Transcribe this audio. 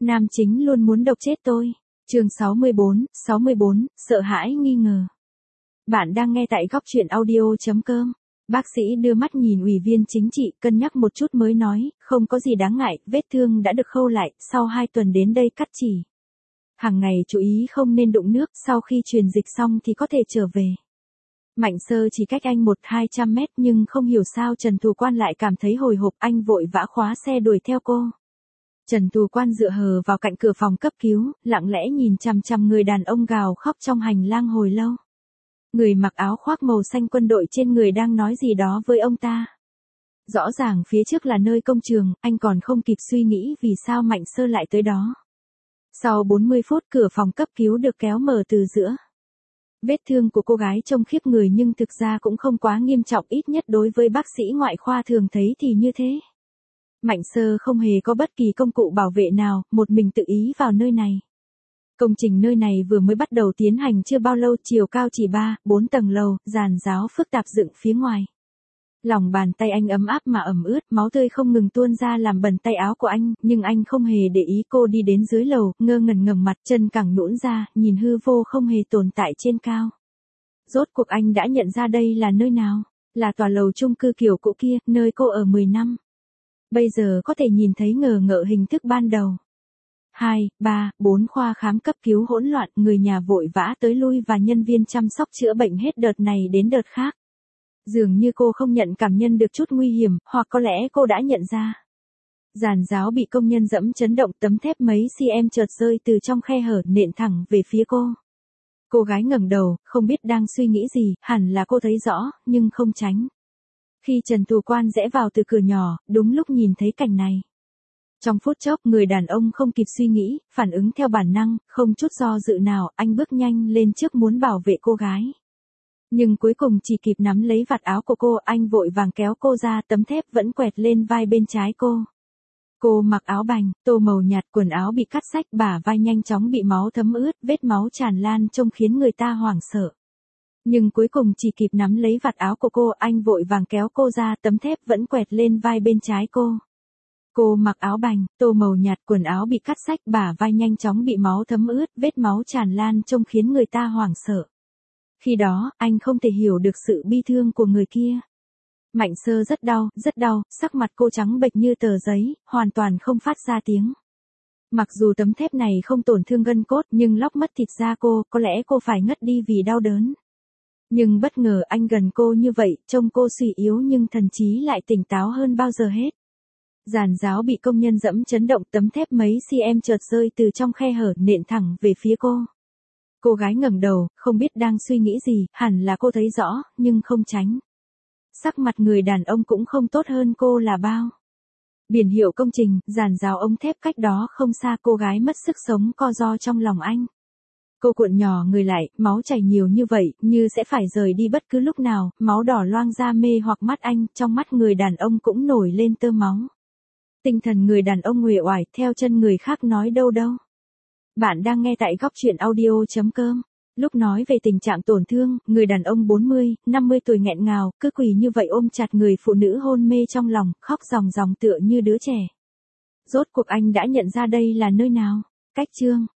Nam chính luôn muốn độc chết tôi. Chương 64, sợ hãi nghi ngờ. Bạn đang nghe tại góc truyện audio.com. Bác sĩ đưa mắt nhìn ủy viên chính trị, cân nhắc một chút mới nói, không có gì đáng ngại, vết thương đã được khâu lại, sau 2 tuần đến đây cắt chỉ. Hàng ngày chú ý không nên đụng nước, sau khi truyền dịch xong thì có thể trở về. Mạnh Sơ chỉ cách anh 100-200 mét nhưng không hiểu sao Trần Thù Quan lại cảm thấy hồi hộp, anh vội vã khóa xe đuổi theo cô. Trần Thù Quan dựa hờ vào cạnh cửa phòng cấp cứu, lặng lẽ nhìn chằm chằm người đàn ông gào khóc trong hành lang hồi lâu. Người mặc áo khoác màu xanh quân đội trên người đang nói gì đó với ông ta. Rõ ràng phía trước là nơi công trường, anh còn không kịp suy nghĩ vì sao Mạnh Sơ lại tới đó. Sau 40 phút cửa phòng cấp cứu được kéo mở từ giữa. Vết thương của cô gái trông khiếp người nhưng thực ra cũng không quá nghiêm trọng, ít nhất đối với bác sĩ ngoại khoa thường thấy thì như thế. Mạnh Sơ không hề có bất kỳ công cụ bảo vệ nào, một mình tự ý vào nơi này. Công trình nơi này vừa mới bắt đầu tiến hành chưa bao lâu, chiều cao chỉ 3-4 tầng lầu, giàn giáo phức tạp dựng phía ngoài. Lòng bàn tay anh ấm áp mà ẩm ướt, máu tươi không ngừng tuôn ra làm bẩn tay áo của anh, nhưng anh không hề để ý. Cô đi đến dưới lầu, ngơ ngẩn ngẩng mặt, chân cẳng nhũn ra, nhìn hư vô không hề tồn tại trên cao. Rốt cuộc anh đã nhận ra đây là nơi nào, là tòa lầu chung cư kiểu cũ kia, nơi cô ở 10 năm. Bây giờ có thể nhìn thấy ngờ ngợ hình thức ban đầu. 2, 3, 4 khoa khám cấp cứu hỗn loạn, người nhà vội vã tới lui và nhân viên chăm sóc chữa bệnh hết đợt này đến đợt khác. Dường như cô không nhận cảm nhận được chút nguy hiểm, hoặc có lẽ cô đã nhận ra. Giàn giáo bị công nhân dẫm chấn động, tấm thép mấy cm chợt rơi từ trong khe hở nện thẳng về phía cô. Cô gái ngẩng đầu, không biết đang suy nghĩ gì, hẳn là cô thấy rõ, nhưng không tránh. Khi Trần Thù Quan rẽ vào từ cửa nhỏ, đúng lúc nhìn thấy cảnh này. Trong phút chốc, người đàn ông không kịp suy nghĩ, phản ứng theo bản năng, không chút do dự nào, anh bước nhanh lên trước muốn bảo vệ cô gái. Nhưng cuối cùng chỉ kịp nắm lấy vạt áo của cô, anh vội vàng kéo cô ra, tấm thép vẫn quẹt lên vai bên trái cô. Cô mặc áo bành, tô màu nhạt, quần áo bị cắt rách, bả vai nhanh chóng bị máu thấm ướt, vết máu tràn lan trông khiến người ta hoảng sợ. Nhưng cuối cùng chỉ kịp nắm lấy vạt áo của cô, anh vội vàng kéo cô ra, tấm thép vẫn quẹt lên vai bên trái cô. Cô mặc áo bành, tô màu nhạt, quần áo bị cắt rách, bả vai nhanh chóng bị máu thấm ướt, vết máu tràn lan trông khiến người ta hoảng sợ. Khi đó, anh không thể hiểu được sự bi thương của người kia. Mạnh Sơ rất đau, sắc mặt cô trắng bệch như tờ giấy, hoàn toàn không phát ra tiếng. Mặc dù tấm thép này không tổn thương gân cốt nhưng lóc mất thịt da cô, có lẽ cô phải ngất đi vì đau đớn. Nhưng bất ngờ anh gần cô như vậy, trông cô suy yếu nhưng thần trí lại tỉnh táo hơn bao giờ hết. Giàn giáo bị công nhân dẫm chấn động, tấm thép mấy cm chợt rơi từ trong khe hở nện thẳng về phía cô. Cô gái ngẩng đầu, không biết đang suy nghĩ gì, hẳn là cô thấy rõ, nhưng không tránh. Sắc mặt người đàn ông cũng không tốt hơn cô là bao. Biển hiệu công trình, giàn giáo ống thép cách đó không xa, cô gái mất sức sống co ro trong lòng anh. Cô cuộn nhỏ người lại, máu chảy nhiều như vậy, như sẽ phải rời đi bất cứ lúc nào, máu đỏ loang ra mê hoặc mắt anh, trong mắt người đàn ông cũng nổi lên tơ máu. Tinh thần người đàn ông uể oải, theo chân người khác nói đâu. Bạn đang nghe tại góc truyện audio.com. Lúc nói về tình trạng tổn thương, người đàn ông 40-50 tuổi nghẹn ngào, cứ quỳ như vậy ôm chặt người phụ nữ hôn mê trong lòng, khóc ròng ròng tựa như đứa trẻ. Rốt cuộc anh đã nhận ra đây là nơi nào. Cách chương